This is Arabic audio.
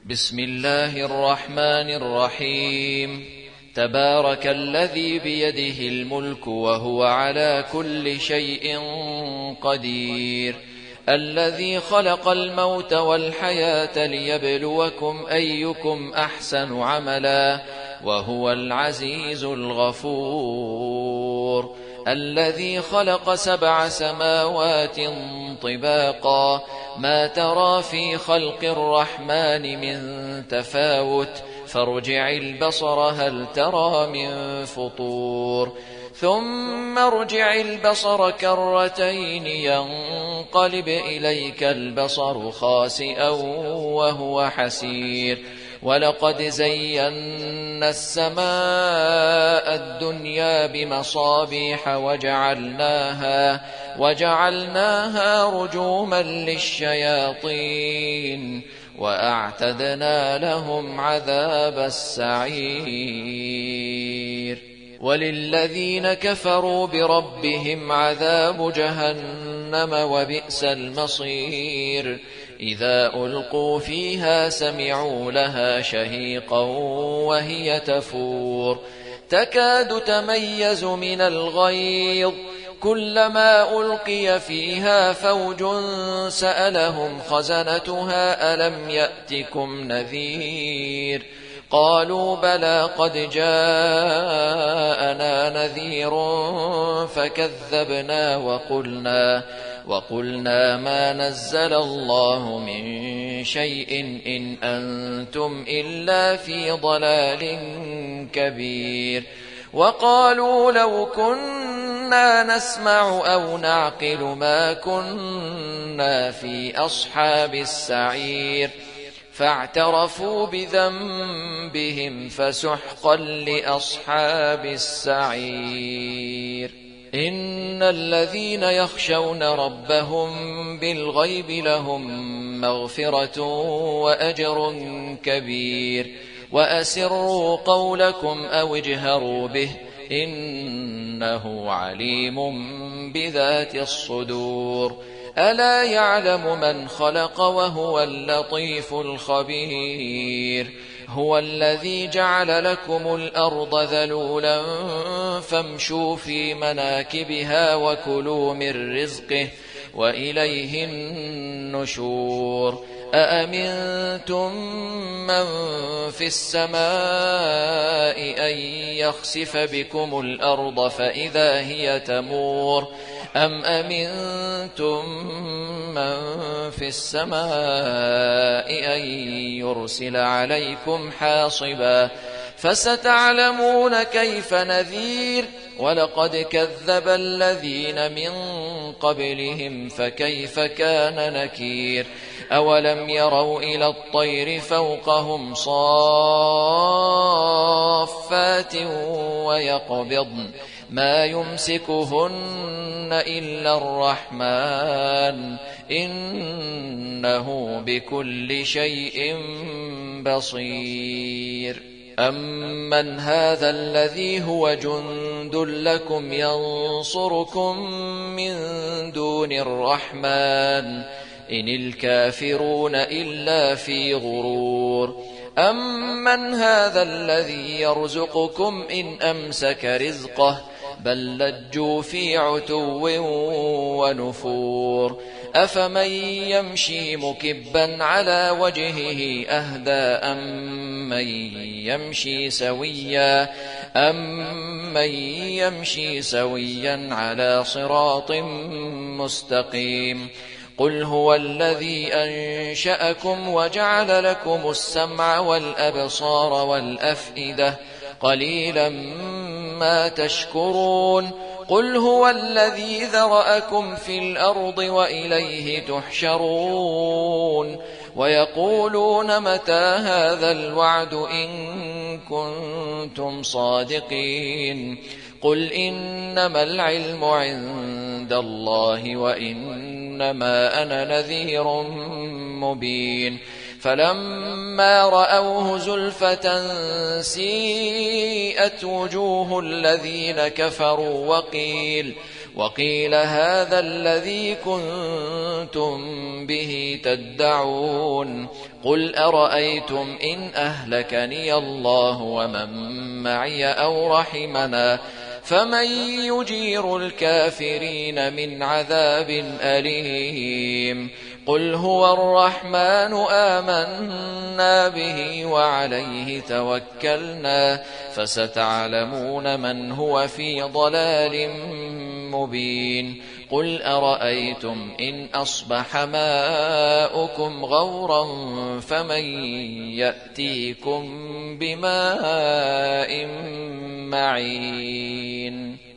بسم الله الرحمن الرحيم. تبارك الذي بيده الملك وهو على كل شيء قدير، الذي خلق الموت والحياة ليبلوكم أيكم أحسن عملا، وهو العزيز الغفور، الذي خلق 7 سماوات طباقا، ما ترى في خلق الرحمن من تفاوت، فارجع البصر هل ترى من فطور، ثم ارجع البصر كرتين ينقلب إليك البصر خاسئا وهو حسير، ولقد زينا السماء الدنيا بمصابيح وجعلناها رجوما للشياطين، وأعتدنا لهم عذاب السعير. وللذين كفروا بربهم عذاب جهنم وبئس المصير. إذا ألقوا فيها سمعوا لها شهيقا وهي تفور، تكاد تميز من الغيظ، كلما ألقي فيها فوج سألهم خزنتها ألم يأتكم نذير، قالوا بلى قد جاءنا نذير فكذبنا وقلنا ما نزل الله من شيء إن أنتم إلا في ضلال كبير. وقالوا لو كنا نسمع أو نعقل ما كنا في أصحاب السعير، فاعترفوا بذنبهم فسحقا لأصحاب السعير. إن الذين يخشون ربهم بالغيب لهم مغفرة وأجر كبير. وأسروا قولكم أو اجهروا به إنه عليم بذات الصدور. ألا يعلم من خلق وهو اللطيف الخبير. هو الذي جعل لكم الأرض ذلولا فامشوا في مناكبها وكلوا من رزقه وإليه النشور. أأمنتم من في السماء أن يخسف بكم الأرض فإذا هي تمور، أم أمنتم من في السماء أن يرسل عليكم حاصبا، فستعلمون كيف نذير. ولقد كذب الذين من قبلهم فكيف كان نكير. أولم يروا إلى الطير فوقهم صافات ويقبضن ما يمسكهن إلا الرحمن إنه بكل شيء بصير. أمن هذا الذي هو جند لكم ينصركم من دون الرحمن إن الكافرون إلا في غرور. أمن هذا الذي يرزقكم إن أمسك رزقه بل لجوا في عتو ونفور. أفمن يمشي مكبا على وجهه أهدى أمن يمشي سويا على صراط مستقيم. قل هو الذي أنشأكم وجعل لكم السمع والأبصار والأفئدة قليلا ما تشكرون. قل هو الذي ذرأكم في الأرض وإليه تحشرون. ويقولون متى هذا الوعد إن كنتم صادقين. قل إنما العلم عند الله وإنما أنا نذير مبين. فلما رأوه زلفة سيئت وجوه الذين كفروا وقيل هذا الذي كنتم به تدعون قل أرأيتم إن أهلكني الله ومن معي أو رحمنا فمن يجير الكافرين من عذاب أليم قل هو الرحمن آمنا به وعليه توكلنا فستعلمون من هو في ضلال مبين قل أرأيتم إن أصبح ماؤكم غورا فمن يأتيكم بماء معين